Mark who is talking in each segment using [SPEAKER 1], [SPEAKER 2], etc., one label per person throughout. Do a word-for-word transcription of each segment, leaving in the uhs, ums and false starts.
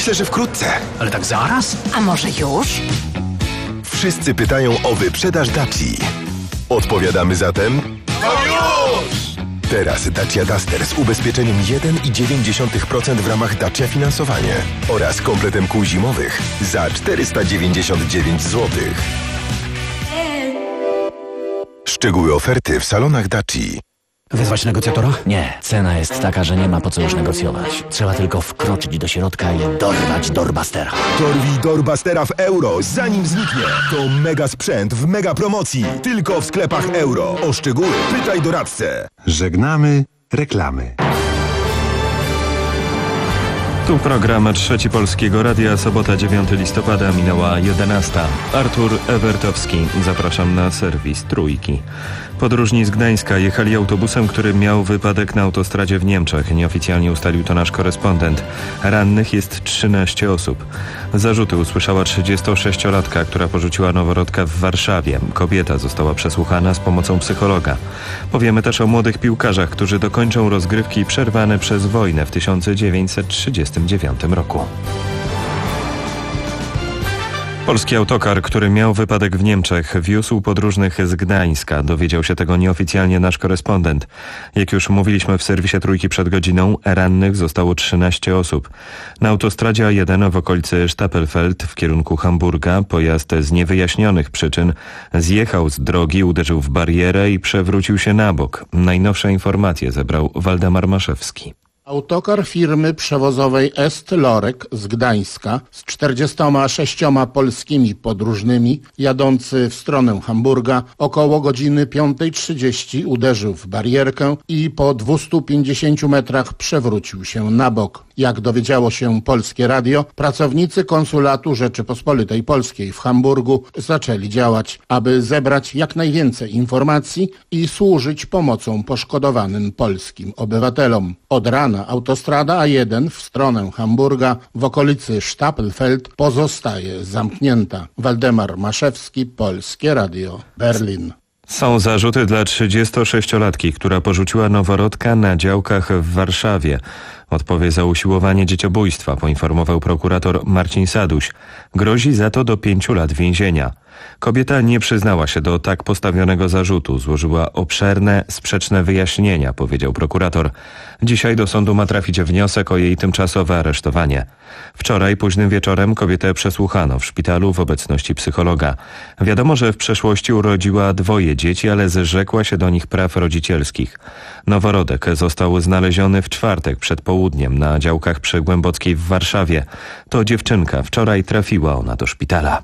[SPEAKER 1] Myślę, że wkrótce.
[SPEAKER 2] Ale tak zaraz?
[SPEAKER 3] A może już?
[SPEAKER 1] Wszyscy pytają o wyprzedaż Daci. Odpowiadamy zatem...
[SPEAKER 4] To już!
[SPEAKER 1] Teraz Dacia Duster z ubezpieczeniem jeden i dziewięć procent w ramach Dacia Finansowanie oraz kompletem kół zimowych za czterysta dziewięćdziesiąt dziewięć złotych. Szczegóły oferty w salonach Daci.
[SPEAKER 2] Wezwać negocjatora?
[SPEAKER 5] Nie, cena jest taka, że nie ma po co już negocjować. Trzeba tylko wkroczyć do środka i dorwać Doorbustera.
[SPEAKER 1] Dorwij Doorbustera w euro, zanim zniknie. To mega sprzęt w mega promocji. Tylko w sklepach euro. O szczegóły pytaj doradcę.
[SPEAKER 6] Żegnamy reklamy.
[SPEAKER 7] Tu program Trzeci Polskiego Radia, sobota dziewiątego listopada, minęła jedenasta. Artur Ewertowski, zapraszam na serwis Trójki. Podróżni z Gdańska jechali autobusem, który miał wypadek na autostradzie w Niemczech. Nieoficjalnie ustalił to nasz korespondent. Rannych jest trzynaście osób. Zarzuty usłyszała trzydziestosześciolatka, która porzuciła noworodka w Warszawie. Kobieta została przesłuchana z pomocą psychologa. Powiemy też o młodych piłkarzach, którzy dokończą rozgrywki przerwane przez wojnę w tysiąc dziewięćset trzydziestym dziewiątym roku. Polski autokar, który miał wypadek w Niemczech, wiózł podróżnych z Gdańska. Dowiedział się tego nieoficjalnie nasz korespondent. Jak już mówiliśmy w serwisie Trójki przed godziną, rannych zostało trzynaście osób. Na autostradzie A jeden w okolicy Stapelfeld w kierunku Hamburga pojazd z niewyjaśnionych przyczyn zjechał z drogi, uderzył w barierę i przewrócił się na bok. Najnowsze informacje zebrał Waldemar Maszewski.
[SPEAKER 8] Autokar firmy przewozowej Est Lorek z Gdańska z czterdziestoma sześcioma polskimi podróżnymi jadący w stronę Hamburga około godziny piątej trzydzieści uderzył w barierkę i po dwustu pięćdziesięciu metrach przewrócił się na bok. Jak dowiedziało się Polskie Radio, pracownicy konsulatu Rzeczypospolitej Polskiej w Hamburgu zaczęli działać, aby zebrać jak najwięcej informacji i służyć pomocą poszkodowanym polskim obywatelom. Od rana autostrada A jeden w stronę Hamburga w okolicy Stapelfeld pozostaje zamknięta. Waldemar Maszewski, Polskie Radio, Berlin.
[SPEAKER 7] Są zarzuty dla trzydziestosześciolatki, która porzuciła noworodka na działkach w Warszawie. Odpowie za usiłowanie dzieciobójstwa, poinformował prokurator Marcin Saduś. Grozi za to do pięciu lat więzienia. Kobieta nie przyznała się do tak postawionego zarzutu. Złożyła obszerne, sprzeczne wyjaśnienia, powiedział prokurator. Dzisiaj do sądu ma trafić wniosek o jej tymczasowe aresztowanie. Wczoraj późnym wieczorem kobietę przesłuchano w szpitalu w obecności psychologa. Wiadomo, że w przeszłości urodziła dwoje dzieci, ale zrzekła się do nich praw rodzicielskich. Noworodek został znaleziony w czwartek przed południem na działkach przy Głębockiej w Warszawie. To dziewczynka. Wczoraj trafiła ona do szpitala.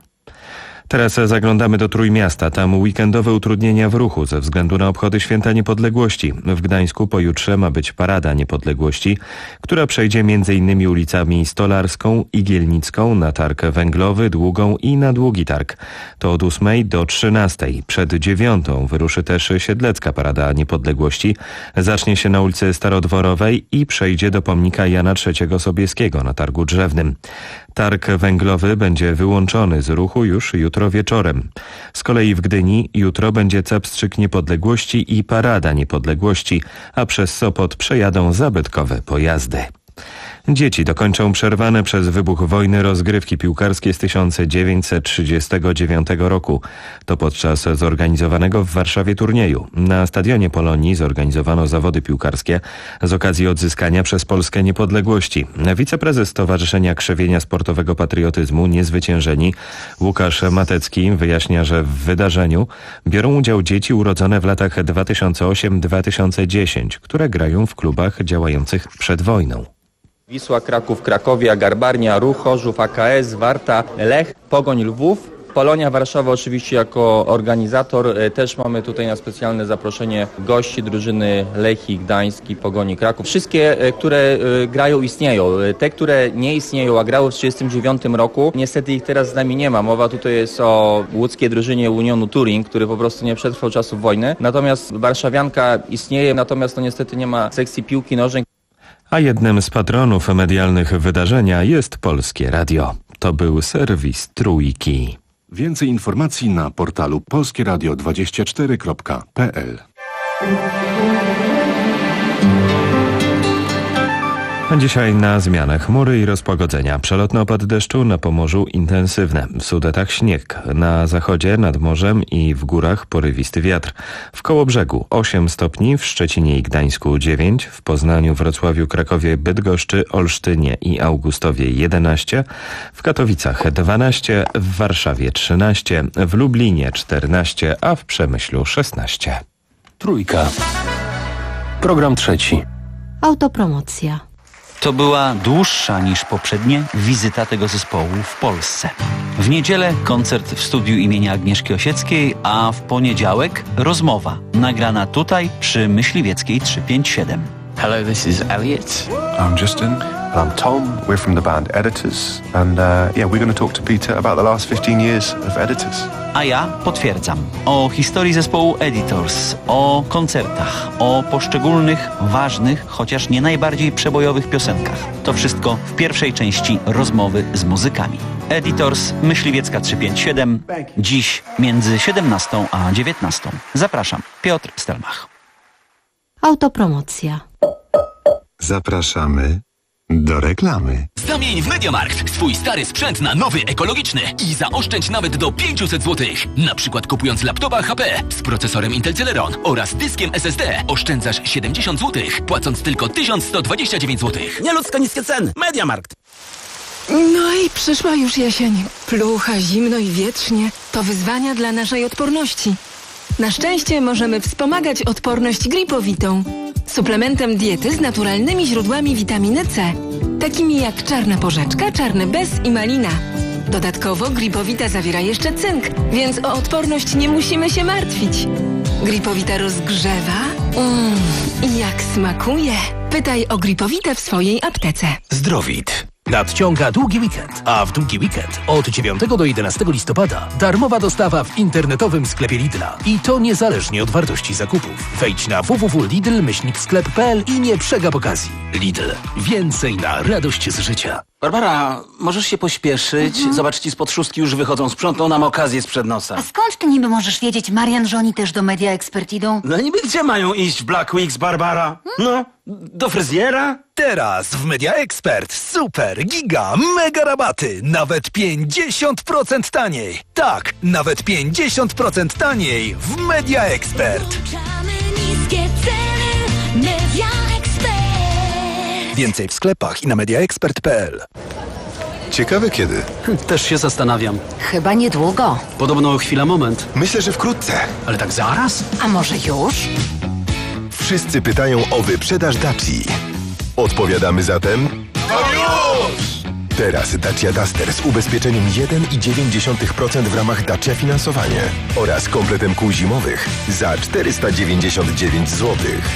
[SPEAKER 7] Teraz zaglądamy do Trójmiasta. Tam weekendowe utrudnienia w ruchu ze względu na obchody Święta Niepodległości. W Gdańsku pojutrze ma być Parada Niepodległości, która przejdzie między innymi ulicami Stolarską, Igielnicką, na Targ Węglowy, Długą i na Długi Targ. To od ósmej do trzynastej. Przed dziewiątą wyruszy też Siedlecka Parada Niepodległości. Zacznie się na ulicy Starodworowej i przejdzie do pomnika Jana trzeciego Sobieskiego na Targu Drzewnym. Targ Węglowy będzie wyłączony z ruchu już jutro wieczorem. Z kolei w Gdyni jutro będzie Capstrzyk Niepodległości i Parada Niepodległości, a przez Sopot przejadą zabytkowe pojazdy. Dzieci dokończą przerwane przez wybuch wojny rozgrywki piłkarskie z tysiąc dziewięćset trzydziestego dziewiątego roku. To podczas zorganizowanego w Warszawie turnieju. Na stadionie Polonii zorganizowano zawody piłkarskie z okazji odzyskania przez Polskę niepodległości. Wiceprezes Stowarzyszenia Krzewienia Sportowego Patriotyzmu Niezwyciężeni Łukasz Matecki wyjaśnia, że w wydarzeniu biorą udział dzieci urodzone w latach dwa tysiące ósmym do dwa tysiące dziesiątego, które grają w klubach działających przed wojną.
[SPEAKER 9] Wisła Kraków, Krakowia, Garbarnia, Ruch Chorzów, A K S, Warta, Lech, Pogoń Lwów. Polonia Warszawa oczywiście jako organizator. Też mamy tutaj na specjalne zaproszenie gości drużyny Lechii, Gdański, Pogoni Kraków. Wszystkie, które grają, istnieją. Te, które nie istnieją, a grały w tysiąc dziewięćset trzydziestym dziewiątym roku, niestety ich teraz z nami nie ma. Mowa tutaj jest o łódzkiej drużynie Unionu Turin, który po prostu nie przetrwał czasów wojny. Natomiast warszawianka istnieje, natomiast to niestety nie ma sekcji piłki nożnej.
[SPEAKER 7] A jednym z patronów medialnych wydarzenia jest Polskie Radio. To był serwis Trójki.
[SPEAKER 6] Więcej informacji na portalu polskieradio dwadzieścia cztery kropka p l.
[SPEAKER 7] Dzisiaj na zmianę chmury i rozpogodzenia. Przelotne opady deszczu, na Pomorzu intensywne. W Sudetach śnieg. Na zachodzie, nad morzem i w górach porywisty wiatr. W Kołobrzegu osiem stopni, w Szczecinie i Gdańsku dziewięć, w Poznaniu, Wrocławiu, Krakowie, Bydgoszczy, Olsztynie i Augustowie jedenaście, w Katowicach dwanaście, w Warszawie trzynaście, w Lublinie czternaście, a w Przemyślu szesnaście.
[SPEAKER 2] Trójka. Program trzeci.
[SPEAKER 3] Autopromocja.
[SPEAKER 10] To była dłuższa niż poprzednie wizyta tego zespołu w Polsce. W niedzielę koncert w studiu imienia Agnieszki Osieckiej, a w poniedziałek rozmowa nagrana tutaj przy Myśliwieckiej trzysta pięćdziesiąt siedem.
[SPEAKER 11] Hello, this is Elliot.
[SPEAKER 12] I'm Justin. I'm Tom. We're from the band Editors. And uh, yeah, we're going to talk to Peter about the last fifteen years of Editors.
[SPEAKER 10] A ja potwierdzam. O historii zespołu Editors, o koncertach, o poszczególnych, ważnych, chociaż nie najbardziej przebojowych piosenkach. To wszystko w pierwszej części rozmowy z muzykami. Editors, Myśliwiecka trzysta pięćdziesiąt siedem. Dziś między siedemnastą a dziewiętnastą. Zapraszam. Piotr Stelmach.
[SPEAKER 3] Autopromocja.
[SPEAKER 6] Zapraszamy do reklamy.
[SPEAKER 13] Zamień w MediaMarkt swój stary sprzęt na nowy, ekologiczny i zaoszczędź nawet do pięćset złotych. Na przykład kupując laptopa H P z procesorem Intel Celeron oraz dyskiem S S D oszczędzasz siedemdziesiąt złotych, płacąc tylko tysiąc sto dwadzieścia dziewięć złotych.
[SPEAKER 14] Nieludzko niskie ceny. MediaMarkt.
[SPEAKER 15] No i przyszła już jesień. Plucha, zimno i wietrznie. To wyzwania dla naszej odporności. Na szczęście możemy wspomagać odporność gripowitą. Suplementem diety z naturalnymi źródłami witaminy C, takimi jak czarna porzeczka, czarny bez i malina. Dodatkowo gripowita zawiera jeszcze cynk, więc o odporność nie musimy się martwić. Gripowita rozgrzewa mm, i jak smakuje. Pytaj o gripowitę w swojej aptece.
[SPEAKER 2] Zdrowit. Nadciąga długi weekend, a w długi weekend od dziewiątego do jedenastego listopada darmowa dostawa w internetowym sklepie Lidla. I to niezależnie od wartości zakupów. Wejdź na w w w kropka lidl myślnik sklep kropka p l i nie przegap okazji. Lidl. Więcej na radość z życia.
[SPEAKER 14] Barbara, możesz się pośpieszyć? Mhm. Zobacz, ci spod szóstki już wychodzą, sprzątną nam okazję sprzed nosa.
[SPEAKER 16] A skąd ty niby możesz wiedzieć, Marian, że oni też do Media Expert idą?
[SPEAKER 14] No niby gdzie mają iść w Black Weeks, Barbara? No, do fryzjera?
[SPEAKER 17] Teraz w Media Expert super, giga, mega rabaty. Nawet pięćdziesiąt procent taniej. Tak, nawet pięćdziesiąt procent taniej w Media Expert.
[SPEAKER 18] Media Expert.
[SPEAKER 17] Więcej w sklepach i na media expert kropka p l.
[SPEAKER 1] Ciekawe kiedy?
[SPEAKER 2] Też się zastanawiam.
[SPEAKER 16] Chyba niedługo.
[SPEAKER 2] Podobno chwila, moment.
[SPEAKER 1] Myślę, że wkrótce.
[SPEAKER 2] Ale tak zaraz?
[SPEAKER 16] A może już?
[SPEAKER 1] Wszyscy pytają o wyprzedaż Daci. Odpowiadamy zatem...
[SPEAKER 4] To już!
[SPEAKER 1] Teraz Dacia Duster z ubezpieczeniem jeden i dziewięć procent w ramach Dacia Finansowanie oraz kompletem kół zimowych za czterysta dziewięćdziesiąt dziewięć złotych.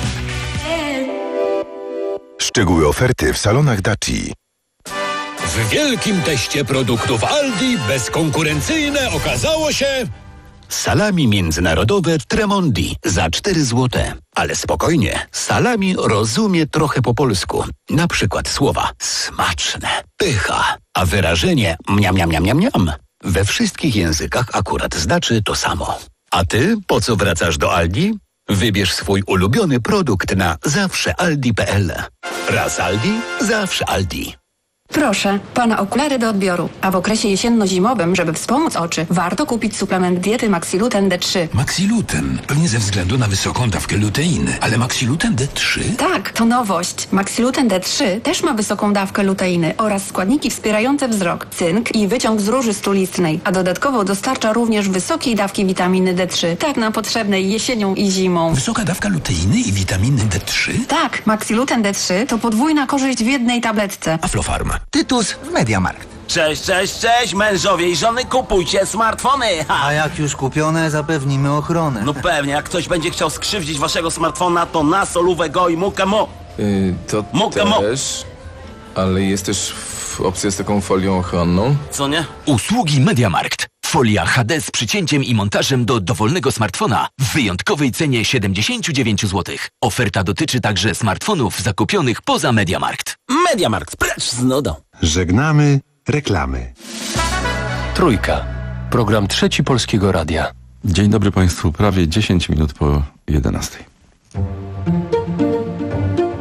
[SPEAKER 1] Szczegóły oferty w salonach Daci.
[SPEAKER 19] W wielkim teście produktów Aldi bezkonkurencyjne okazało się... Salami międzynarodowe Tremondi za cztery złote. Ale spokojnie, salami rozumie trochę po polsku. Na przykład słowa smaczne, pycha, a wyrażenie mniam, mniam, mniam, mniam, mniam. We wszystkich językach akurat znaczy to samo. A ty po co wracasz do Aldi? Wybierz swój ulubiony produkt na zawsze aldi kropka p l. Raz Aldi, zawsze Aldi.
[SPEAKER 15] Proszę, pana okulary do odbioru. A w okresie jesienno-zimowym, żeby wspomóc oczy, warto kupić suplement diety Maxiluten D trzy.
[SPEAKER 19] Maxiluten? Pewnie ze względu na wysoką dawkę luteiny. Ale Maxiluten D trzy?
[SPEAKER 15] Tak, to nowość. Maxiluten D trzy też ma wysoką dawkę luteiny oraz składniki wspierające wzrok, cynk i wyciąg z róży stulistnej. A dodatkowo dostarcza również wysokiej dawki witaminy D trzy, tak nam potrzebnej jesienią i zimą.
[SPEAKER 19] Wysoka dawka luteiny i witaminy D trzy?
[SPEAKER 15] Tak, Maxiluten D trzy to podwójna korzyść w jednej tabletce.
[SPEAKER 19] Aflofarm.
[SPEAKER 14] Tytus w MediaMarkt. Cześć, cześć, cześć, mężowie i żony, kupujcie smartfony! Ha.
[SPEAKER 20] A jak już kupione, zapewnimy ochronę.
[SPEAKER 14] No pewnie, jak ktoś będzie chciał skrzywdzić waszego smartfona, to na solówę go i mukę mo.
[SPEAKER 21] Yy, to
[SPEAKER 14] mukę
[SPEAKER 21] też, mo. Ale jest też opcja z taką folią ochronną.
[SPEAKER 14] Co nie?
[SPEAKER 13] Usługi MediaMarkt. Folia H D z przycięciem i montażem do dowolnego smartfona w wyjątkowej cenie siedemdziesiąt dziewięć złotych. Oferta dotyczy także smartfonów zakupionych poza MediaMarkt.
[SPEAKER 14] MediaMarkt, precz z nudą.
[SPEAKER 6] Żegnamy reklamy.
[SPEAKER 2] Trójka. Program Trzeci Polskiego Radia.
[SPEAKER 22] Dzień dobry Państwu, prawie dziesięć minut po jedenastej.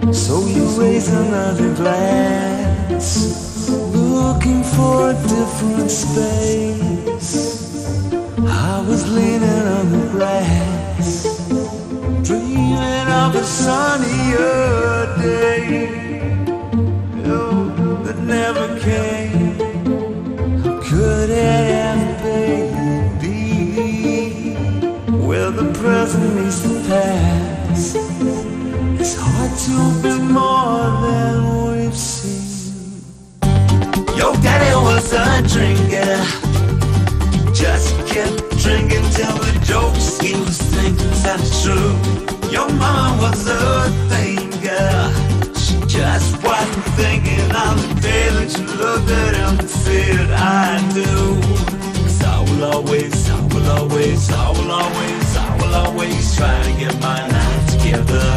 [SPEAKER 5] So you raise another glass, looking for a different space. I was leaning on the grass, dreaming of a sunnier day, oh, that never came. How could it ever be where the present meets the past? It's hard to be more than we've seen. Your daddy was a drinker, just kept drinking till the jokes he was thinking that's true. Your mama was a thinker, she just wasn't thinking on the day that you looked at him and said I do. 'Cause I will always, I will always, I will always, I will always try to get my life together.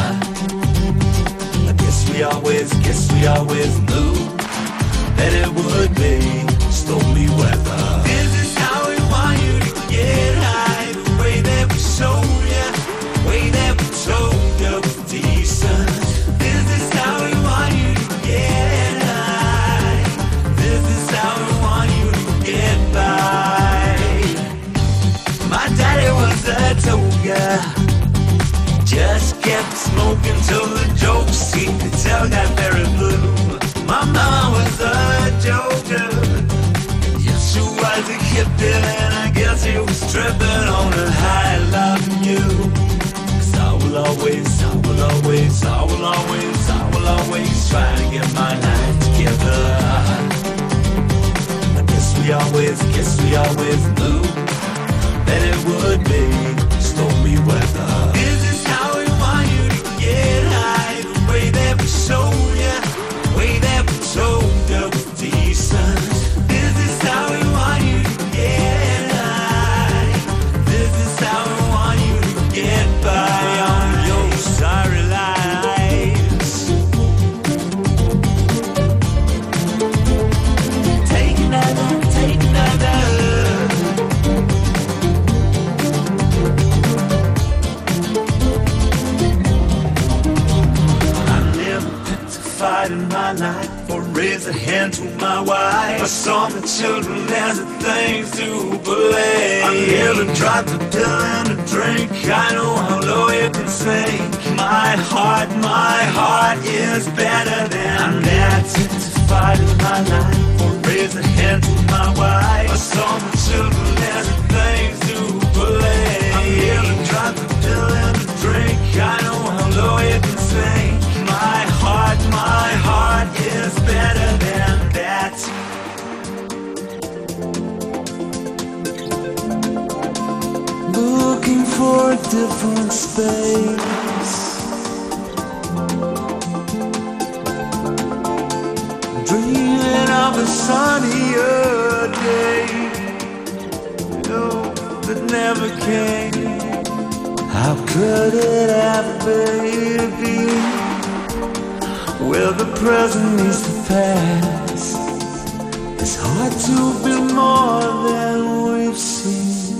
[SPEAKER 5] I guess we always, guess we always knew that it would be stormy weather. This is how we want you to get high, the way that we showed you, the way that we told you was decent. This is how we want you to get high, this is how we want you to get by. My daddy was a toga, just kept smoking till the jokes he could tell got very blue. My mama was a joker, yes she was a hippie, and I guess he was tripping on a high loving you. 'Cause I will always, I will always, I will always, I will always try to get my life together. I guess we always, guess we always knew that it would be stormy weather. This is how we want you to get high, the way that we showed you, the way that we told you was decent. This is how we want you to get high, this is how we want you to get by on your sorry lives. Take another, take another. In my life, or raise a hand to my wife. I saw the children as the things to blame. I never dropped a pill and a drink. I know how low you can sink. My heart, my heart is better than that. To fight in my life, or raise a hand to my wife. I saw the children as the things to blame. I never dropped a pill and a drink. I know how low you can sink. My heart, my heart is better than that. Looking for a different space, dreaming of a sunnier day, oh, that never came. How could it ever be where the present meets the past? It's hard to be more than we've seen.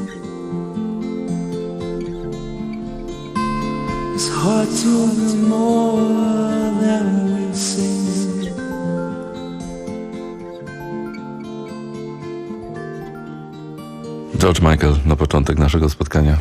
[SPEAKER 5] It's hard to be more than we've seen.
[SPEAKER 22] George Michael na początek naszego spotkania.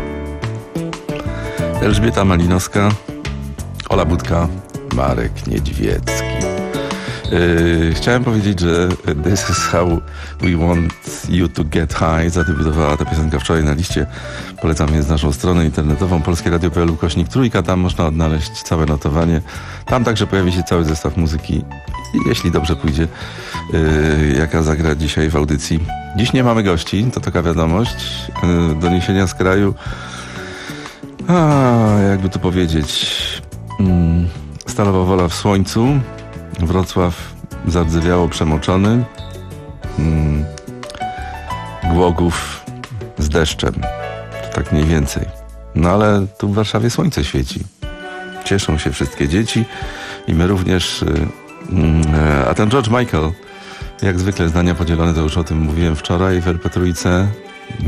[SPEAKER 22] Elżbieta Malinowska, Ola Budka, Marek Niedźwiecki. Yy, chciałem powiedzieć, że This is how we want you to get high zadebiutowała ta piosenka wczoraj na liście. Polecam więc naszą stronę internetową polskie radio kropka p l ukośnik trójka. Tam można odnaleźć całe notowanie. Tam także pojawi się cały zestaw muzyki, jeśli dobrze pójdzie, yy, jaka zagra dzisiaj w audycji. Dziś nie mamy gości, to taka wiadomość. Yy, doniesienia z kraju. A, jakby to powiedzieć... Mm. Stalowa Wola w słońcu, Wrocław zardzewiało przemoczony, mm, Głogów z deszczem, to tak mniej więcej. No ale tu w Warszawie słońce świeci, cieszą się wszystkie dzieci i my również. A ten George Michael, jak zwykle zdania podzielone, to już o tym mówiłem wczoraj w er pe trójce,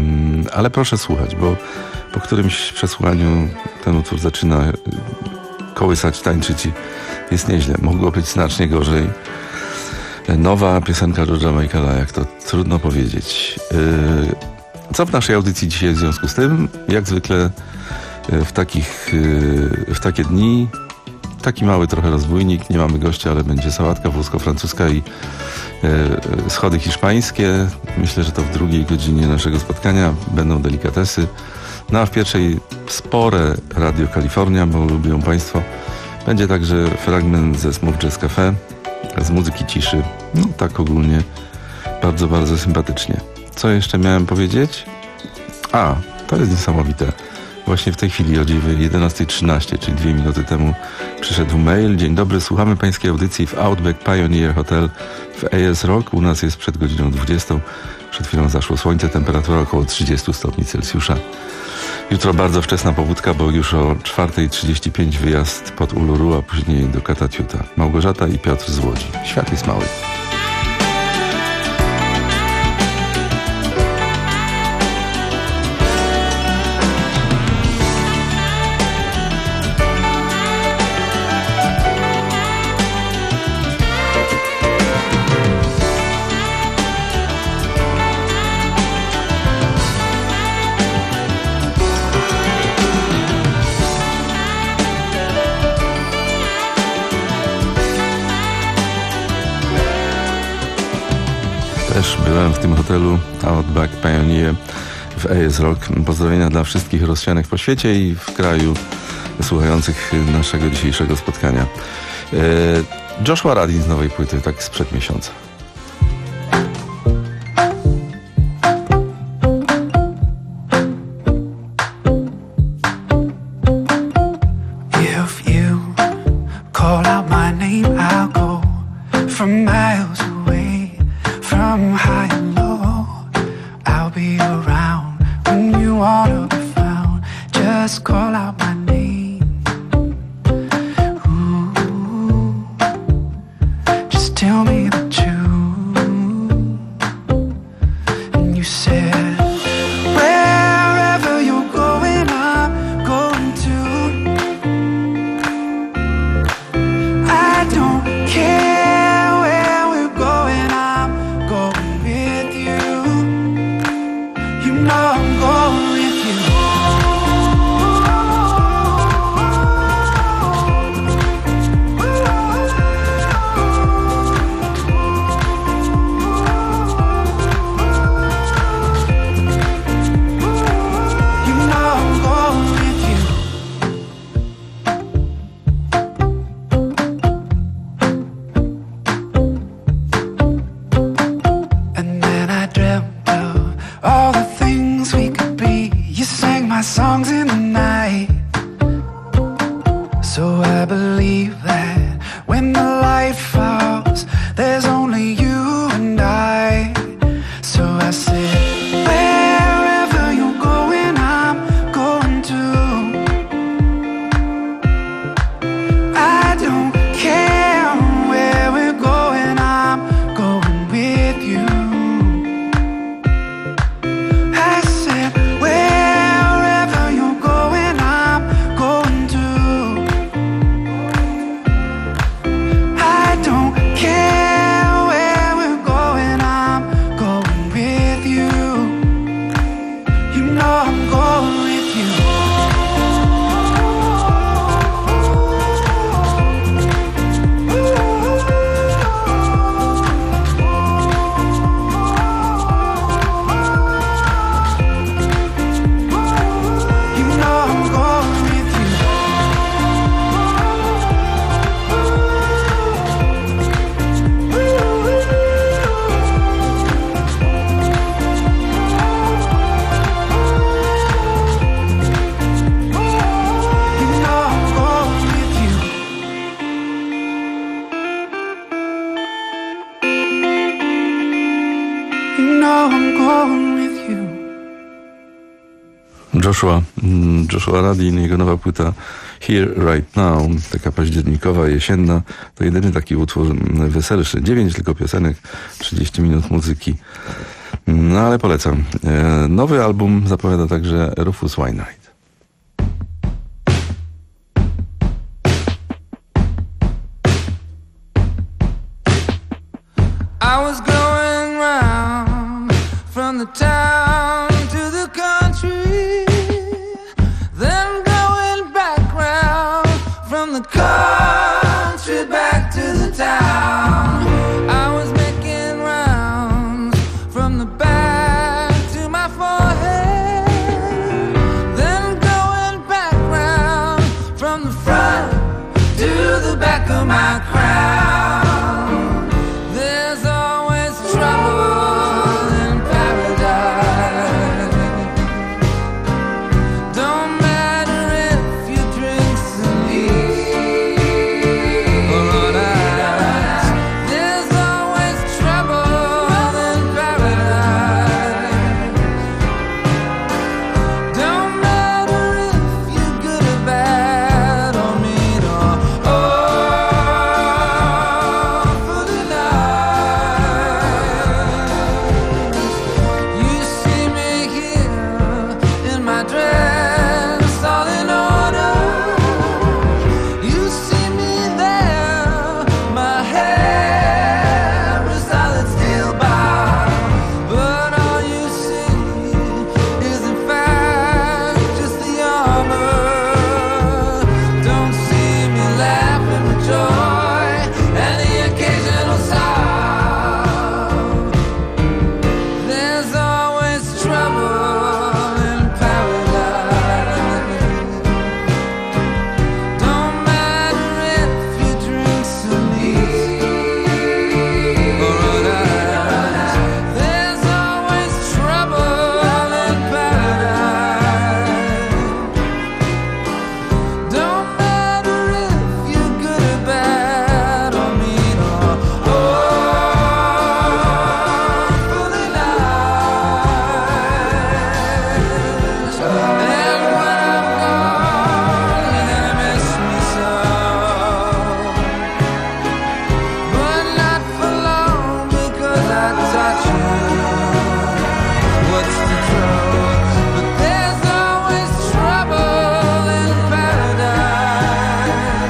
[SPEAKER 22] ale proszę słuchać, bo po którymś przesłuchaniu ten utwór zaczyna kołysać, tańczyć i jest nieźle. Mogło być znacznie gorzej. Nowa piosenka George'a Michaela, jak to trudno powiedzieć. Co w naszej audycji dzisiaj w związku z tym? Jak zwykle w takich, w takie dni taki mały trochę rozbójnik. Nie mamy gościa, ale będzie sałatka włosko-francuska i schody hiszpańskie. Myślę, że to w drugiej godzinie naszego spotkania będą delikatesy. No a w pierwszej spore Radio Kalifornia, bo lubią Państwo. Będzie także fragment ze Smooth Jazz Cafe, z muzyki ciszy. No tak ogólnie bardzo, bardzo sympatycznie. Co jeszcze miałem powiedzieć? A, to jest niesamowite. Właśnie w tej chwili o jedenasta trzynaście, czyli dwie minuty temu przyszedł mail. Dzień dobry, słuchamy Pańskiej audycji w Outback Pioneer Hotel w A S Rock. U nas jest przed godziną dwudziestą. Przed chwilą zaszło słońce, temperatura około trzydzieści stopni Celsjusza. Jutro bardzo wczesna pobudka, bo już o czwarta trzydzieści pięć wyjazd pod Uluru, a później do Katatiuta. Małgorzata i Piotr z Łodzi. Świat jest mały. Też byłem w tym hotelu Outback Pioneer w A S Rock. Pozdrowienia dla wszystkich rozsianych po świecie i w kraju słuchających naszego dzisiejszego spotkania. Joshua Radin z nowej płyty, tak sprzed miesiąca. Joshua, Joshua Radin, jego nowa płyta Here Right Now, taka październikowa, jesienna, to jedyny taki utwór weselszy. Dziewięć tylko piosenek, trzydzieści minut muzyki. No ale polecam. Nowy album zapowiada także Rufus Wainwright.
[SPEAKER 5] was going round from the town to the country, then going back round from the country back to the town. I was making rounds from the back to my forehead, then going back round from the front to the back of my crown. There's always trouble in paradise. Don't matter if you drink some eat or on ice. There's always trouble in paradise. Don't matter if you're good or bad or mean or awful tonight. You see me here in my dress all in order. You see me there, my hair is solid steel bound. But all you see is in fact just the armor. Don't see me laughing with joy and the occasional sob. There's always trouble in paradise. Don't matter if you drink some eat or on ice. There's always trouble in paradise. Don't matter if you're good or bad or mean or awfully nice. And when I'm gone, you're gonna miss me so. But not for long, because I touch you. What's the trouble? But there's always trouble in paradise.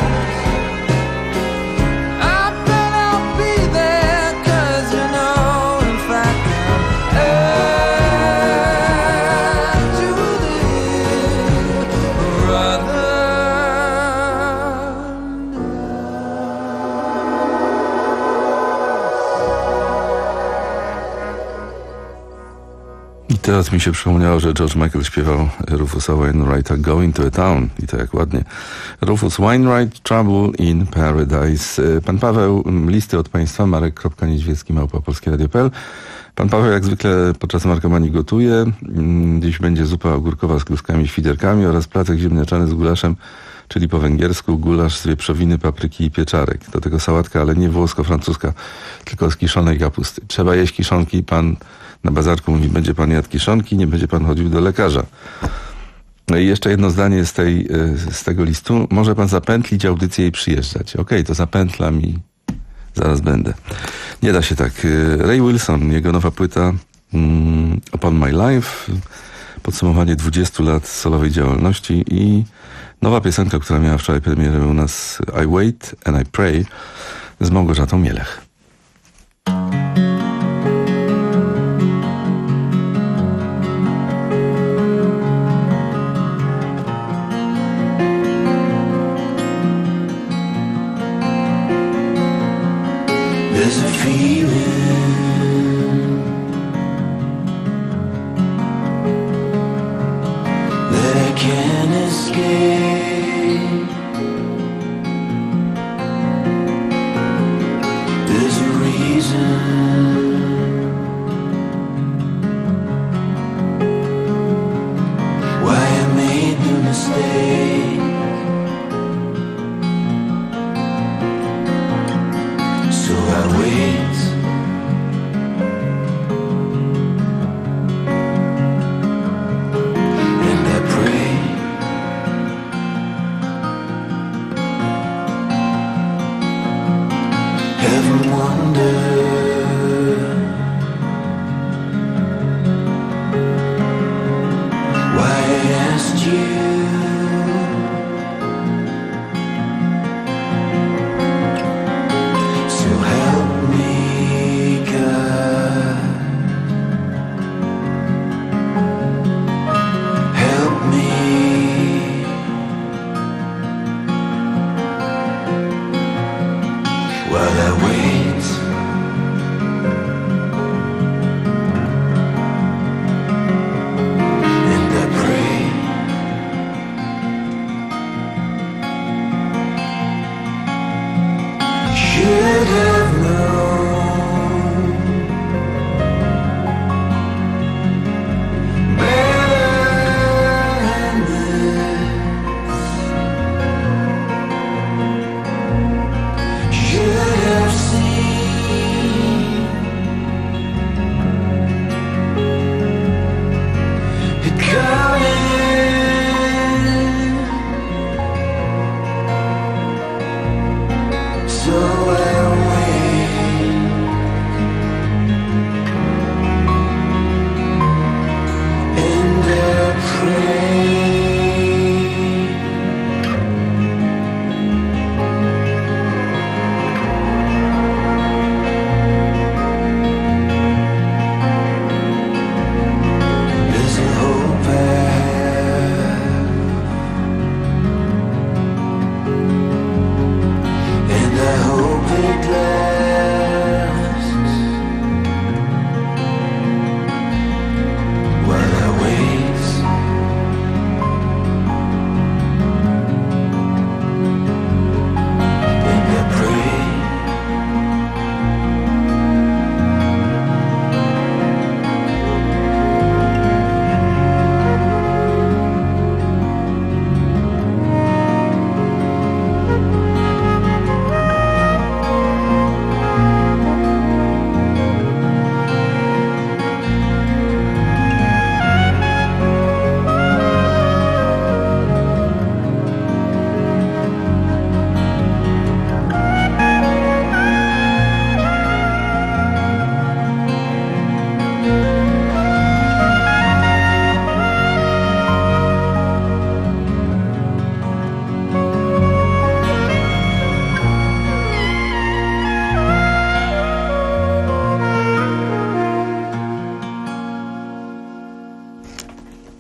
[SPEAKER 5] I bet I'll be there, 'cause you know, in fact, actually rather.
[SPEAKER 22] I teraz mi się przypomniało, że George Michael śpiewał Rufusa Wainwrighta Going to a Town. I to jak ładnie. Rufus Wainwright, Trouble in Paradise. Pan Paweł, listy od państwa, marek kropka niedźwiecki małpa polskie radio kropka p l. Pan Paweł jak zwykle podczas markomanii gotuje. Dziś będzie zupa ogórkowa z kluskami i świderkami oraz placek ziemniaczany z gulaszem, czyli po węgiersku gulasz z wieprzowiny, papryki i pieczarek. Do tego sałatka, ale nie włosko-francuska, tylko z kiszonej kapusty. Trzeba jeść kiszonki. Pan na bazarku mówi, będzie pan jadł kiszonki, nie będzie pan chodził do lekarza. No i jeszcze jedno zdanie z, tej, z tego listu. Może pan zapętlić audycję i przyjeżdżać. Okej, to zapętlam i zaraz będę. Nie da się tak. Ray Wilson, jego nowa płyta mm, Upon My Life, podsumowanie dwudziestu lat solowej działalności i nowa piosenka, która miała wczoraj premierę u nas, I Wait and I Pray, z Małgorzatą Mielech.
[SPEAKER 5] There's a feeling that I can't escape. There's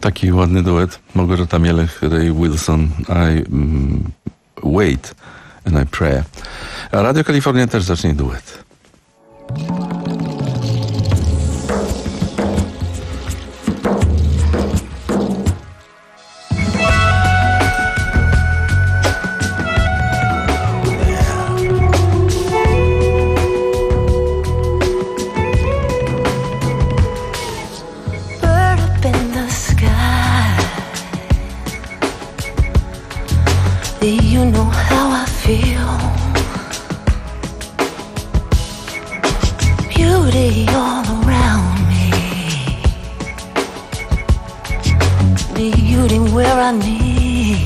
[SPEAKER 22] Taki ładny duet. Małgorzata Mielech, Ray Wilson. I mm, wait and I pray. A Radio Kalifornia też zacznie duet.
[SPEAKER 18] You know how I feel. Beauty all around me. Beauty where I need.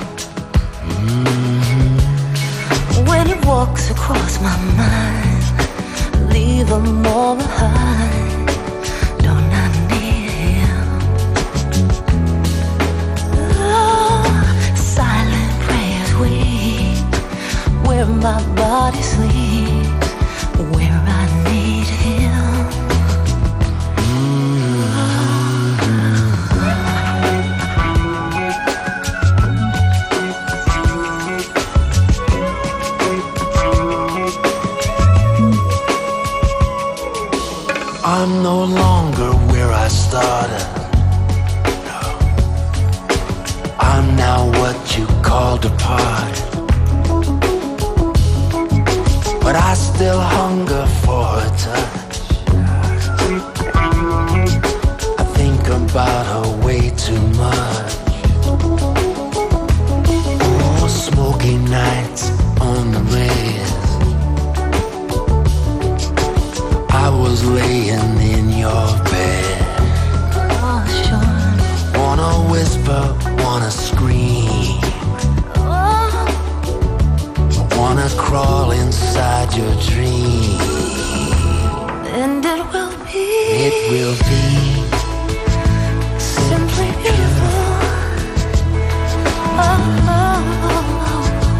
[SPEAKER 18] Mm-hmm. When it walks across my mind, leave them all behind. Don't I need him? Where my body sleeps, where I need him.
[SPEAKER 5] I'm no longer where I started. No. I'm now what you call departed. But I still hunger for a touch. I think about her way too much. Oh, smoky nights on the rails. I was laying in your bed.
[SPEAKER 18] Oh, sure.
[SPEAKER 5] Wanna whisper, wanna scream. Wanna crawl inside your dream.
[SPEAKER 18] And it will be,
[SPEAKER 5] it will be
[SPEAKER 18] simply beautiful. Oh, oh, oh, oh.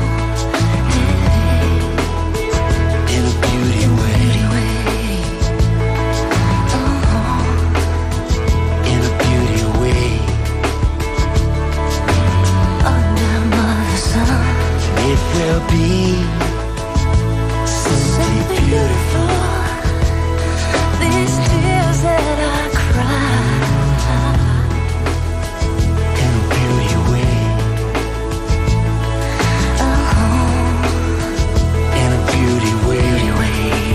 [SPEAKER 18] Hey.
[SPEAKER 5] In a beauty way. Oh. In a beauty way.
[SPEAKER 18] Under my sun,
[SPEAKER 5] it will be simply beautiful.
[SPEAKER 18] These tears that I cry
[SPEAKER 5] in a beauty way.
[SPEAKER 18] Oh,
[SPEAKER 5] in a beauty way.
[SPEAKER 18] Beauty way.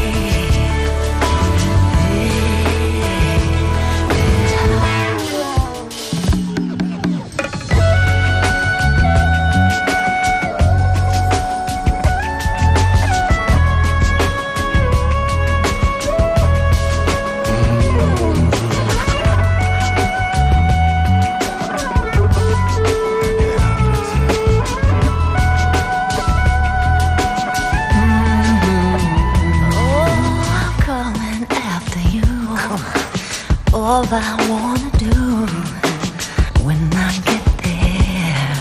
[SPEAKER 18] All I wanna do when I get there,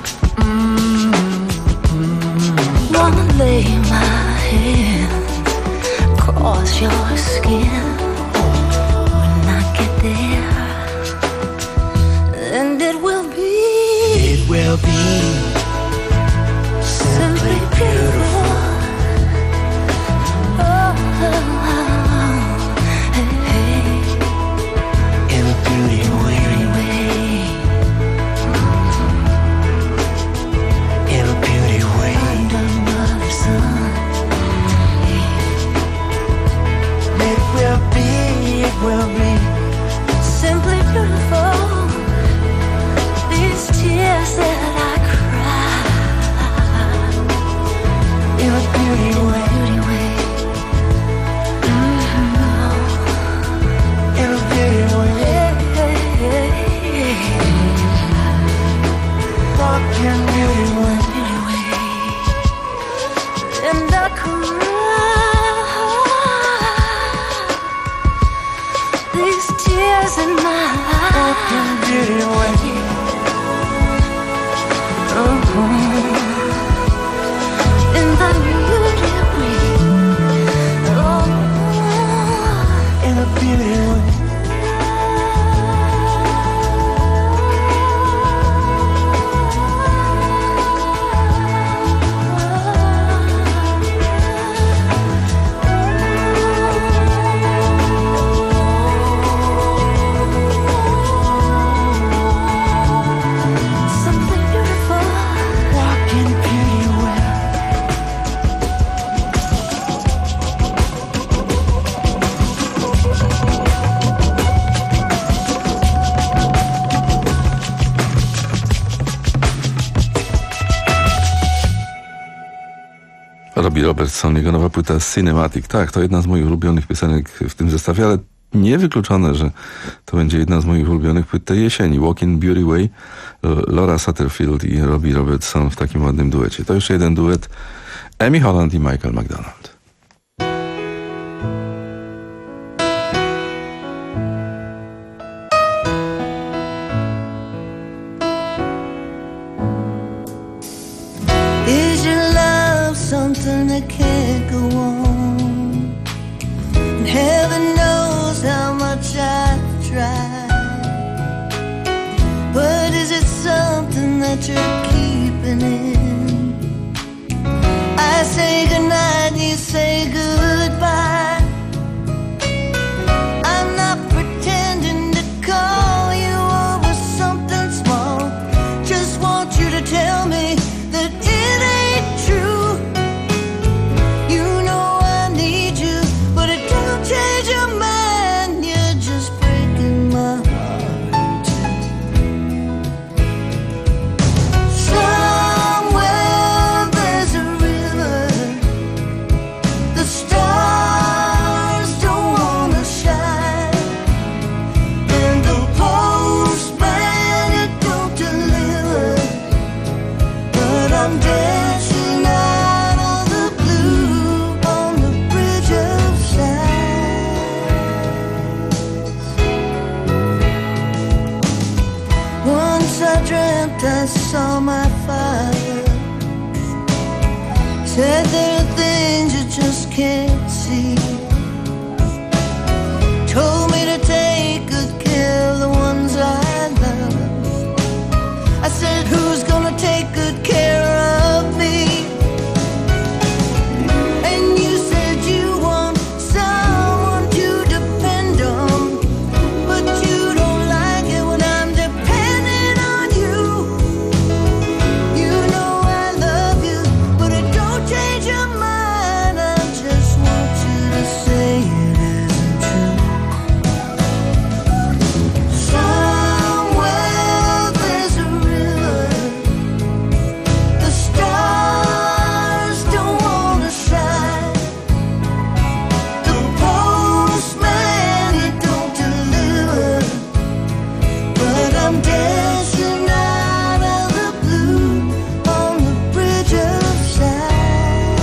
[SPEAKER 18] mm-hmm. Wanna lay my hands across your skin when I get there, and it will be,
[SPEAKER 5] it will be simply beautiful.
[SPEAKER 18] Oh, oh, oh.
[SPEAKER 5] Will be
[SPEAKER 18] simply beautiful. These tears that I cry in a beauty way.
[SPEAKER 5] Mm-hmm. In a beauty way. Walking beauty way.
[SPEAKER 18] And I cry. These tears in my eyes.
[SPEAKER 5] Beauty way.
[SPEAKER 18] Oh, in the beauty way. Oh,
[SPEAKER 5] in a beauty way.
[SPEAKER 22] Robbie Robertson, jego nowa płyta Cinematic. Tak, to jedna z moich ulubionych piosenek w tym zestawie, ale niewykluczone, że to będzie jedna z moich ulubionych płyt tej jesieni. Walking Beauty Way, Laura Satterfield i Robbie Robertson w takim ładnym duecie. To już jeden duet, Amy Holland i Michael McDonald.
[SPEAKER 18] Something that can't go on, and heaven knows how much I've tried. But is it something that you're keeping in? I say goodnight and you say goodbye. I'm not pretending to call you over something small. Just want you to tell me that it ain't true. Change your mind, you're just breaking my heart too. Somewhere there's a river, the stars don't wanna shine, and the postman, it don't deliver, but I'm dancing out of the blue on the bridge of sight. I dreamt I saw my father. Said there are things you just can't see. Told me to take good care of the ones I love. I said, who's gonna take good care of me? And you said you want someone to depend on, but you don't like it when I'm dependent on you. You know I love you, but it don't change your mind. I just want you to say it isn't true. Somewhere there's a river, the stars don't wanna shine, the postman, he don't deliver, but I'm dancing out of the blue on the bridge of sight.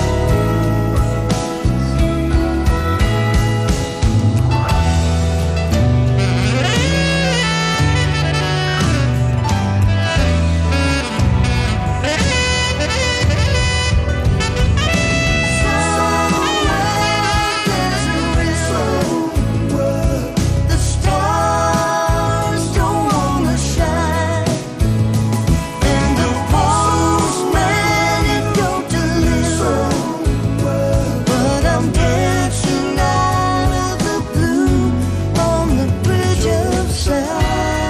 [SPEAKER 18] The stars don't wanna shine, and the postman, it don't deliver, but I'm dancing out of the blue on the bridge of sight.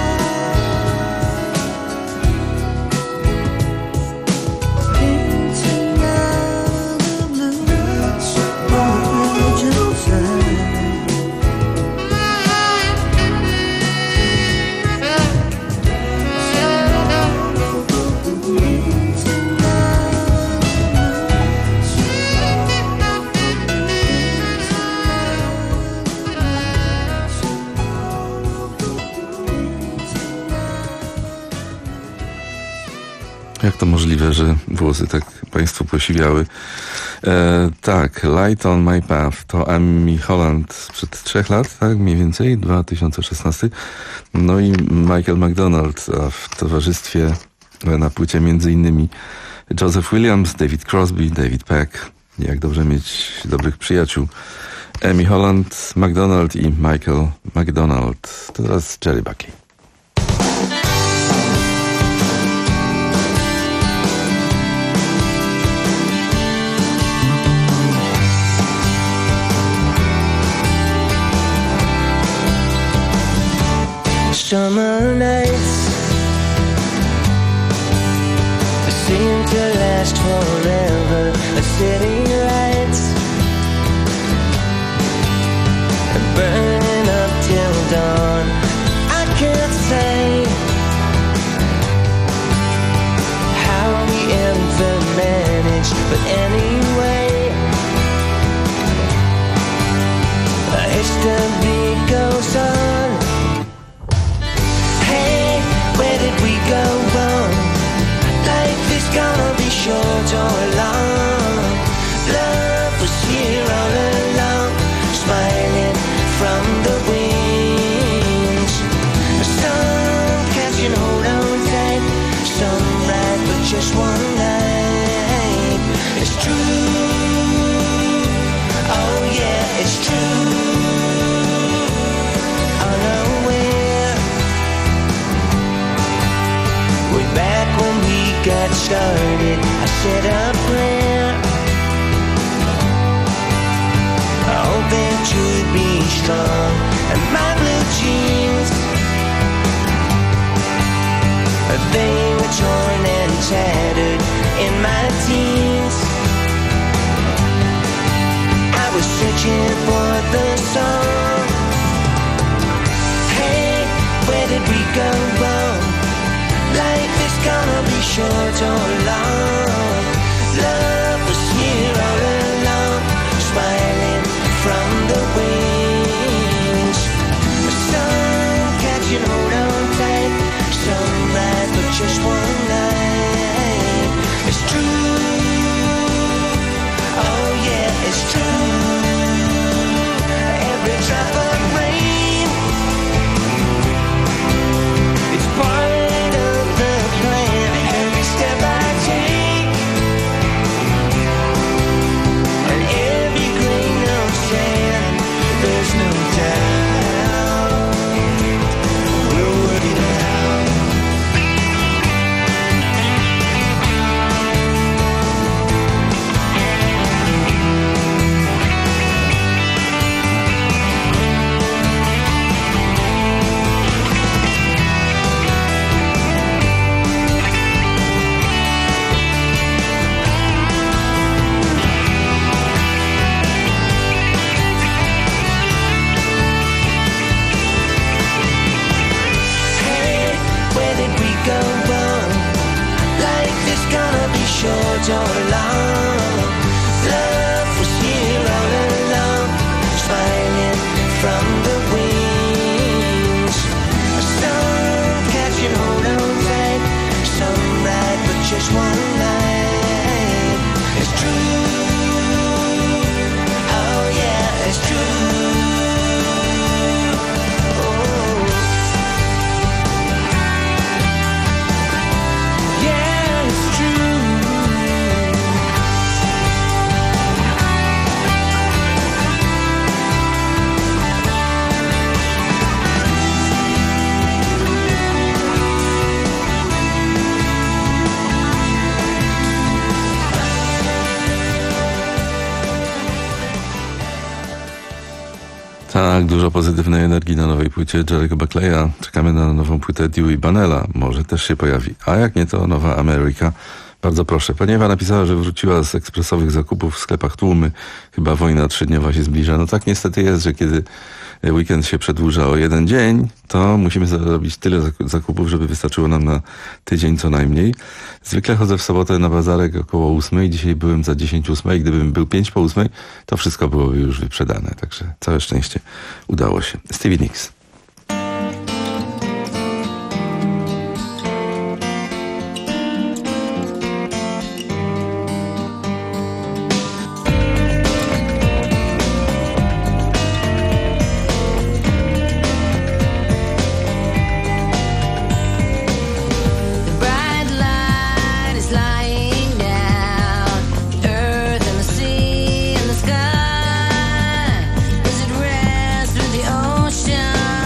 [SPEAKER 18] Dancing out of the blue on the bridge of sight.
[SPEAKER 22] Jak to możliwe, że włosy tak państwu posiwiały? E, tak, Light on My Path to Amy Holland sprzed trzech lat, tak mniej więcej, dwa tysiące szesnasty. No i Michael McDonald, a w towarzystwie na płycie między innymi Joseph Williams, David Crosby, David Peck. Jak dobrze mieć dobrych przyjaciół. Amy Holland, McDonald i Michael McDonald. To teraz Jerry Buckey.
[SPEAKER 5] Summer nights seem to last forever. A city lights burning up till dawn. I can't say how we ever managed, but anyway, started, I said a prayer. I hope that you'd be strong. And my blue jeans, they were torn and tattered in my teens. I was searching for the song. Hey, where did we go wrong? Life is gonna be short or long. Love was here all along, smiling from the wings. Sun catching hold on tight, sunlight but just one night. It's true, oh yeah, it's true. Every drop of rain, it's part of the plan. Every step I take, and every grain of sand, there's no doubt we'll work it out. Short or long, love was here all along, smiling from the wings. A sun catching hold on tight, sunlight but just one night. It's true, oh yeah, it's true. Oh. Yeah, it's true.
[SPEAKER 22] Tak, dużo pozytywnej energii na nowej płycie Jerry'ego Buckleya. Czekamy na nową płytę Dewey Banella. Może też się pojawi. A jak nie, to nowa Ameryka. Bardzo proszę. Pani Ewa napisała, że wróciła z ekspresowych zakupów w sklepach tłumy. Chyba wojna trzydniowa się zbliża. No tak niestety jest, że kiedy weekend się przedłuża o jeden dzień, to musimy zrobić tyle zakupów, żeby wystarczyło nam na tydzień co najmniej. Zwykle chodzę w sobotę na bazarek około ósmej. Dzisiaj byłem za dziesięć ósmej. Gdybym był pięć po ósmej, to wszystko byłoby już wyprzedane. Także całe szczęście udało się. Stevie Nicks.
[SPEAKER 5] Ocean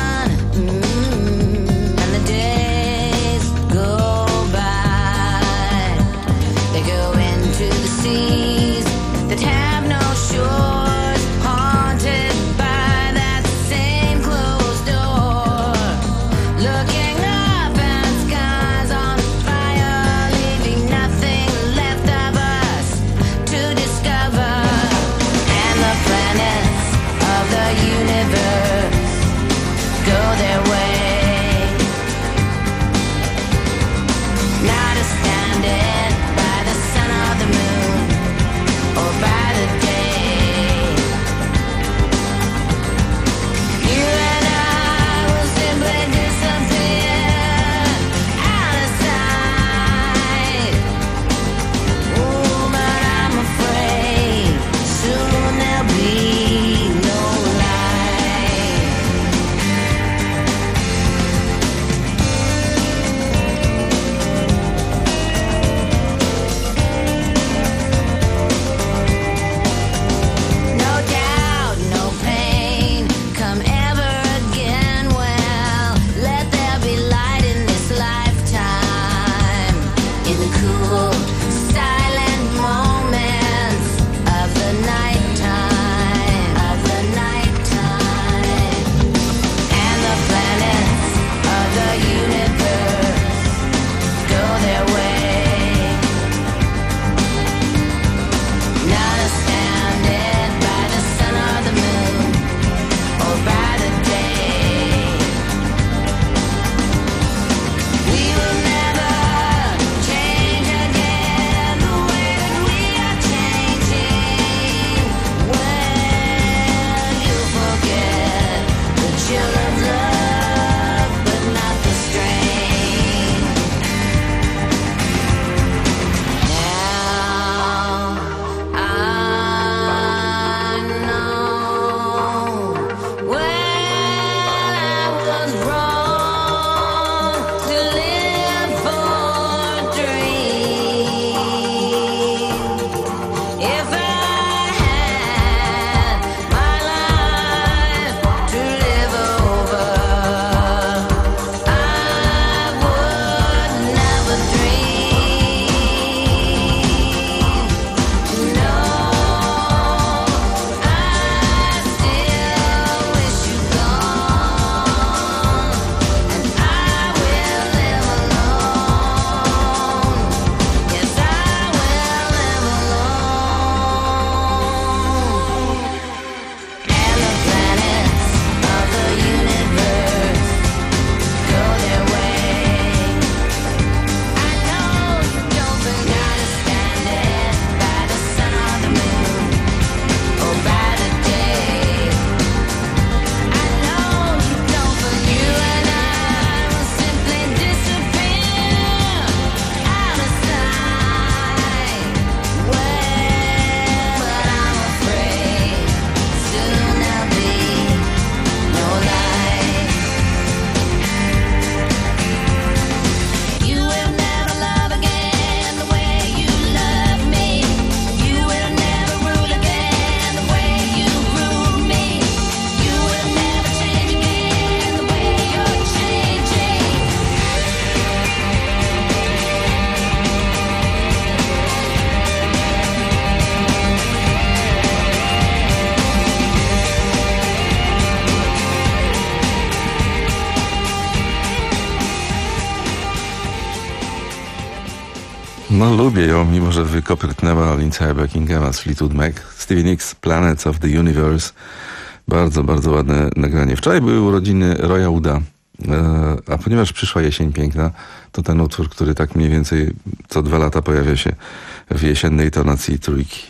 [SPEAKER 22] No lubię ją, mimo że wykoprytnęła Lindsaya Buckinghama z Fleetwood Mac. Stevie Nicks, Planets of the Universe. Bardzo, bardzo ładne nagranie. Wczoraj były urodziny Roya Wooda, a ponieważ przyszła jesień piękna, to ten utwór, który tak mniej więcej co dwa lata pojawia się w jesiennej tonacji trójki.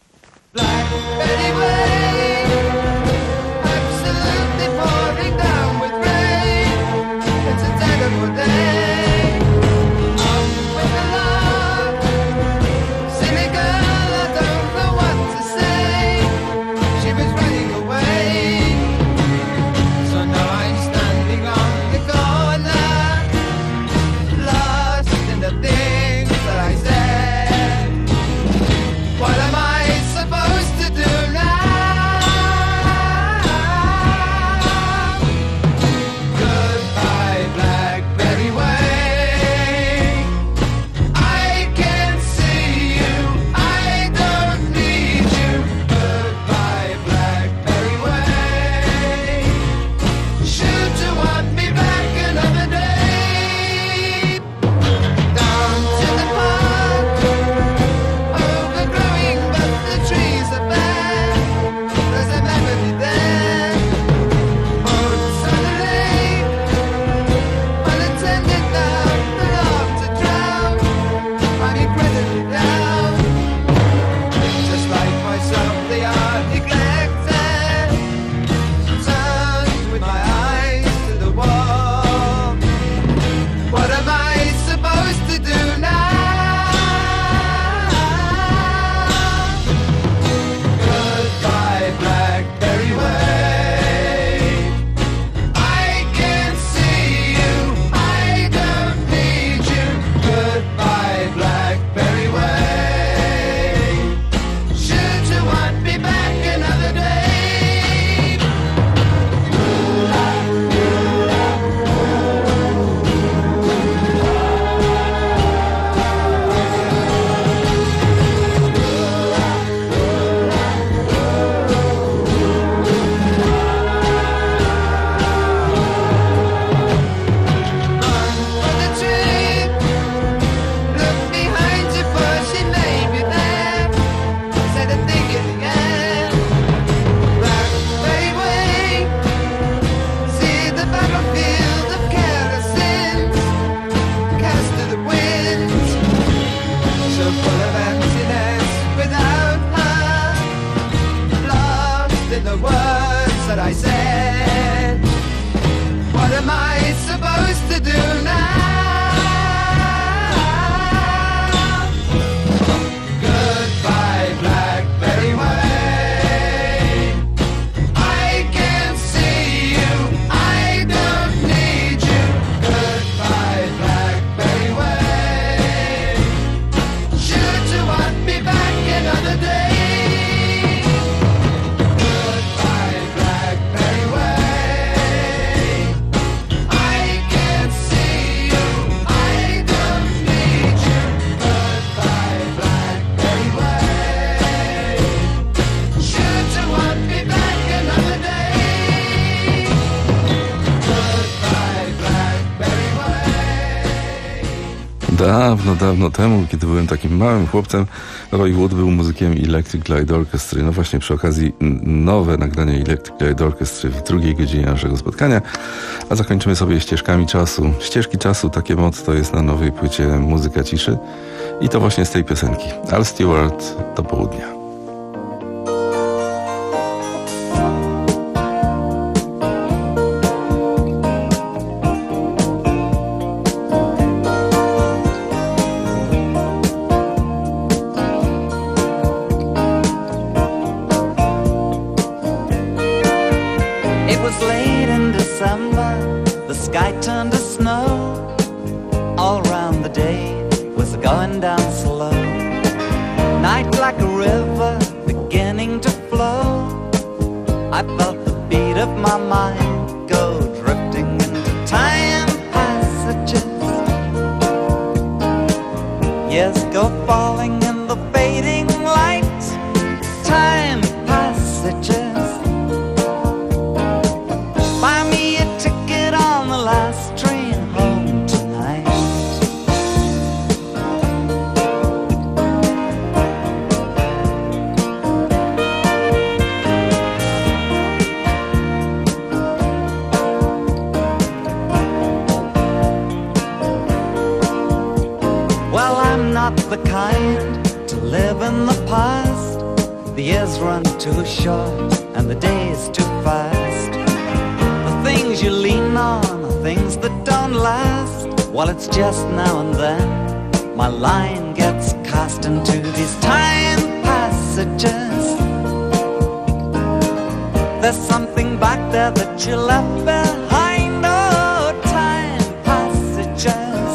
[SPEAKER 22] Dawno, dawno temu, kiedy byłem takim małym chłopcem, Roy Wood był muzykiem Electric Light Orchestra. No właśnie przy okazji nowe nagranie Electric Light Orchestra w drugiej godzinie naszego spotkania. A zakończymy sobie ścieżkami czasu. Ścieżki czasu, takie motto jest na nowej płycie Muzyka Ciszy. I to właśnie z tej piosenki. Al Stewart, do południa.
[SPEAKER 5] the kind to live in the past. The years run too short and the days too fast. The things you lean on are things that don't last. Well, it's just now and then my line gets cast into these time passages. There's something back there that you left behind. Oh, time passages.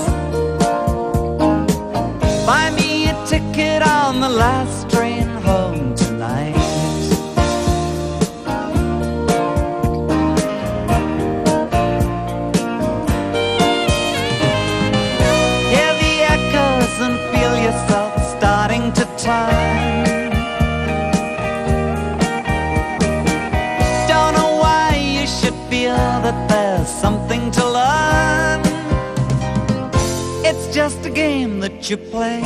[SPEAKER 5] Buy me a ticket on the last train home tonight. Hear the echoes and feel yourself starting to turn. Don't know why you should feel that there's something to learn. It's just a game that you play.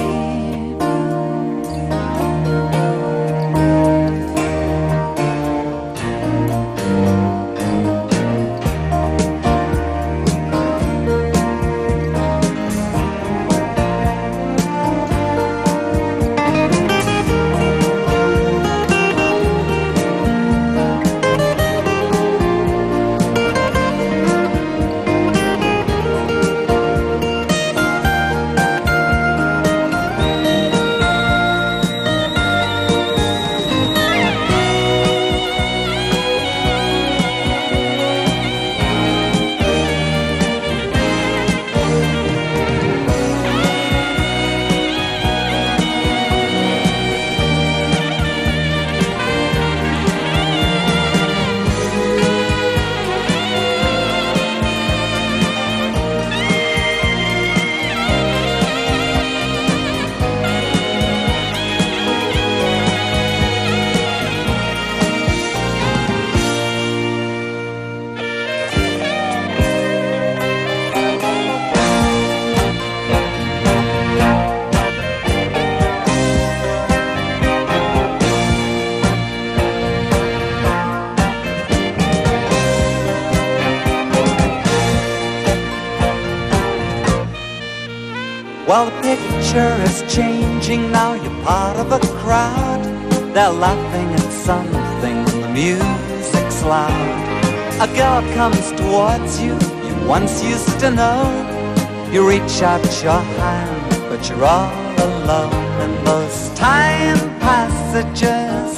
[SPEAKER 5] Well, the picture is changing now. You're part of a crowd. They're laughing at something. The music's loud. A girl comes towards you. You once used to know. You reach out your hand, but you're all alone in those time passages.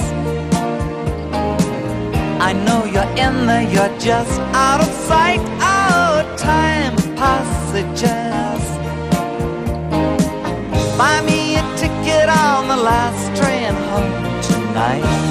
[SPEAKER 5] I know you're in there. You're just out of sight. Oh, time passages. Buy me a ticket on the last train home tonight.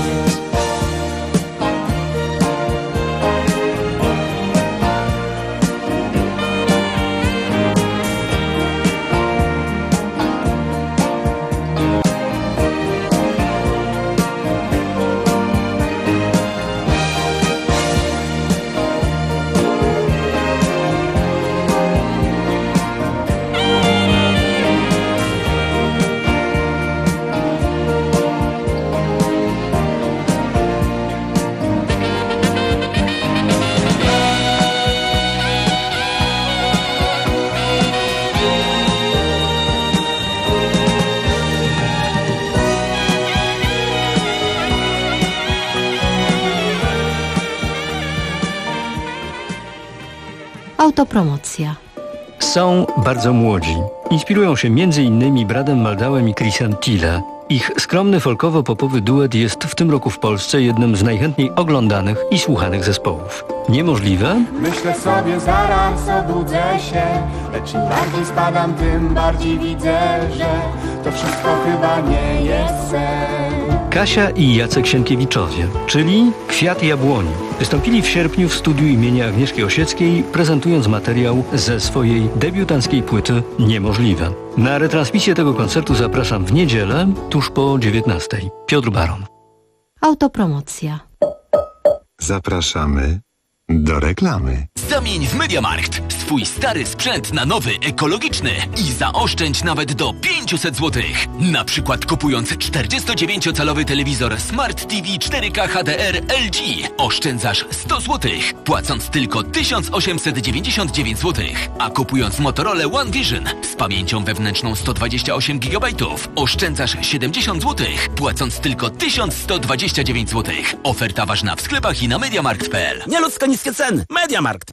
[SPEAKER 3] Autopromocja.
[SPEAKER 8] Są bardzo młodzi. Inspirują się między innymi Bradem Maldauem i Chrisem Tille. Ich skromny folkowo-popowy duet jest w tym roku w Polsce jednym z najchętniej oglądanych i słuchanych zespołów. Niemożliwe?
[SPEAKER 9] Myślę sobie, zaraz obudzę się, lecz im bardziej spadam, tym bardziej widzę, że to wszystko chyba nie jest sen.
[SPEAKER 8] Kasia i Jacek Sienkiewiczowie, czyli Kwiat Jabłoni, wystąpili w sierpniu w studiu imienia Agnieszki Osieckiej, prezentując materiał ze swojej debiutanckiej płyty Niemożliwe. Na retransmisję tego koncertu zapraszam w niedzielę, tuż po dziewiętnastej. Piotr Baron.
[SPEAKER 3] Autopromocja.
[SPEAKER 1] Zapraszamy do reklamy.
[SPEAKER 13] Zamień w MediaMarkt swój stary sprzęt na nowy, ekologiczny i zaoszczędź nawet do pięćset złotych. Na przykład kupując czterdziestodziewięciocalowy telewizor Smart T V cztery K H D R L G oszczędzasz sto złotych, płacąc tylko tysiąc osiemset dziewięćdziesiąt dziewięć złotych. A kupując Motorola One Vision z pamięcią wewnętrzną sto dwadzieścia osiem gigabajtów oszczędzasz siedemdziesiąt złotych, płacąc tylko tysiąc sto dwadzieścia dziewięć złotych. Oferta ważna w sklepach i na mediamarkt kropka p l.
[SPEAKER 14] Nieludzko niskie ceny. MediaMarkt.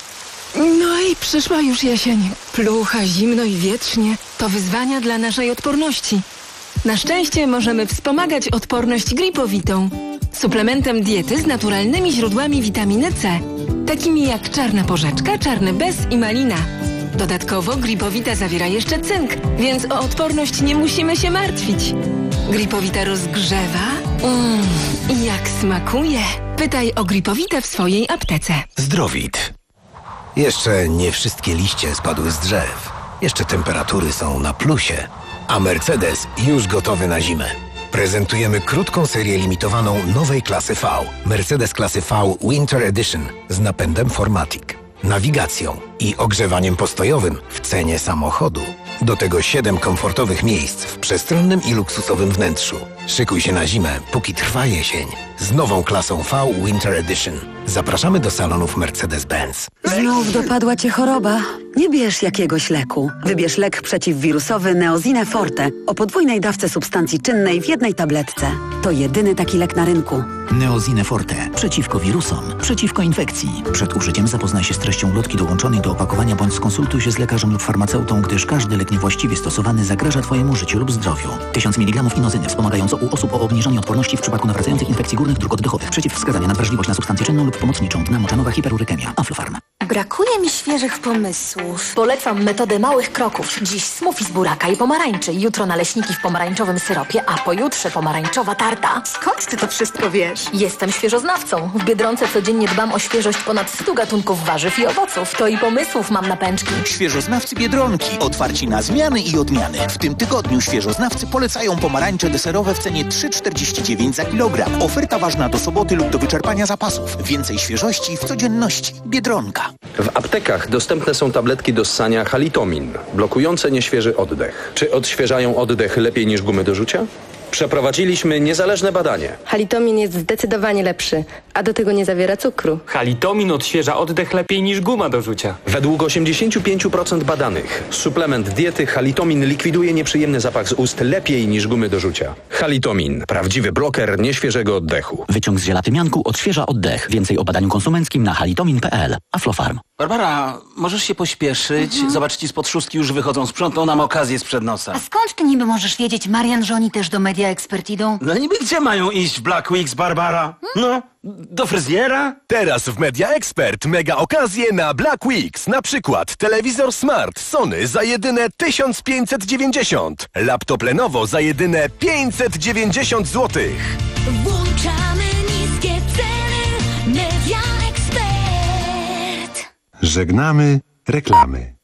[SPEAKER 15] No i przyszła już jesień. Plucha, zimno i wietrznie. To wyzwania dla naszej odporności. Na szczęście możemy wspomagać odporność gripowitą. Suplementem diety z naturalnymi źródłami witaminy C. Takimi jak czarna porzeczka, czarny bez i malina. Dodatkowo gripowita zawiera jeszcze cynk, więc o odporność nie musimy się martwić. Gripowita rozgrzewa. Mmm, i jak smakuje. Pytaj o gripowitę w swojej aptece.
[SPEAKER 7] Zdrowit. Jeszcze nie wszystkie liście spadły z drzew. Jeszcze temperatury są na plusie. A Mercedes już gotowy na zimę. Prezentujemy krótką serię limitowaną nowej klasy V. Mercedes klasy V Winter Edition z napędem four matic, nawigacją i ogrzewaniem postojowym w cenie samochodu. Do tego siedem komfortowych miejsc w przestronnym i luksusowym wnętrzu. Szykuj się na zimę, póki trwa jesień. Z nową klasą V Winter Edition. Zapraszamy do salonów Mercedes-Benz.
[SPEAKER 11] Znów dopadła cię choroba? Nie bierz jakiegoś leku. Wybierz lek przeciwwirusowy Neosine Forte o podwójnej dawce substancji czynnej w jednej tabletce. To jedyny taki lek na rynku.
[SPEAKER 23] Neosine Forte. Przeciwko wirusom, przeciwko infekcji. Przed użyciem zapoznaj się z treścią ulotki dołączonej do opakowania bądź skonsultuj się z lekarzem lub farmaceutą, gdyż każdy lek niewłaściwie stosowany zagraża Twojemu życiu lub zdrowiu. tysiąc miligramów inozyny wspomagająco u osób o obniżonej odporności w przypadku nawracających infekcji górnych dróg oddechowych. Przeciwwskazania na wrażliwość na substancję czynną lub pomocniczą. Dna moczanowa hiperurykemia. Aflofarm.
[SPEAKER 24] Brakuje mi świeżych pomysłów. Polecam metodę małych kroków. Dziś smoothie z buraka i pomarańczy. Jutro naleśniki w pomarańczowym syropie, a pojutrze pomarańczowa tarta.
[SPEAKER 25] Skąd ty to wszystko wiesz?
[SPEAKER 24] Jestem świeżoznawcą. W Biedronce codziennie dbam o świeżość ponad stu gatunków warzyw i owoców. To i pomysłów mam na pęczki.
[SPEAKER 26] Świeżoznawcy Biedronki. Otwarci na zmiany i odmiany. W tym tygodniu świeżoznawcy polecają pomarańcze deserowe w cenie trzy czterdzieści dziewięć za kilogram. Oferta ważna do soboty lub do wyczerpania zapasów. Więcej świeżości w codzienności. Biedronka.
[SPEAKER 27] W aptekach dostępne są tabletki do ssania Halitomin, blokujące nieświeży oddech. Czy odświeżają oddech lepiej niż gumy do rzucia? Przeprowadziliśmy niezależne badanie.
[SPEAKER 28] Halitomin jest zdecydowanie lepszy, a do tego nie zawiera cukru.
[SPEAKER 29] Halitomin odświeża oddech lepiej niż guma do rzucia.
[SPEAKER 27] Według osiemdziesiąt pięć procent badanych suplement diety Halitomin likwiduje nieprzyjemny zapach z ust lepiej niż gumy do rzucia. Halitomin. Prawdziwy bloker nieświeżego oddechu.
[SPEAKER 23] Wyciąg z zielaty mianku odświeża oddech. Więcej o badaniu konsumenckim na halitomin kropka p l. Aflofarm.
[SPEAKER 14] Barbara, możesz się pośpieszyć? Mhm. Zobacz, ci spod szóstki już wychodzą. Sprzątną nam okazję sprzed nosa.
[SPEAKER 16] A skąd ty niby możesz wiedzieć? Marian, że oni też do Media Expert idą?
[SPEAKER 14] No niby gdzie mają iść w Black Weeks, Barbara? No, do fryzjera?
[SPEAKER 1] Teraz w Media Expert mega okazje na Black Weeks. Na przykład telewizor Smart Sony za jedyne tysiąc pięćset dziewięćdziesiąt. Laptop Lenovo za jedyne pięćset dziewięćdziesiąt złotych.
[SPEAKER 18] Włączamy niskie ceny. Media Expert.
[SPEAKER 6] Żegnamy reklamy.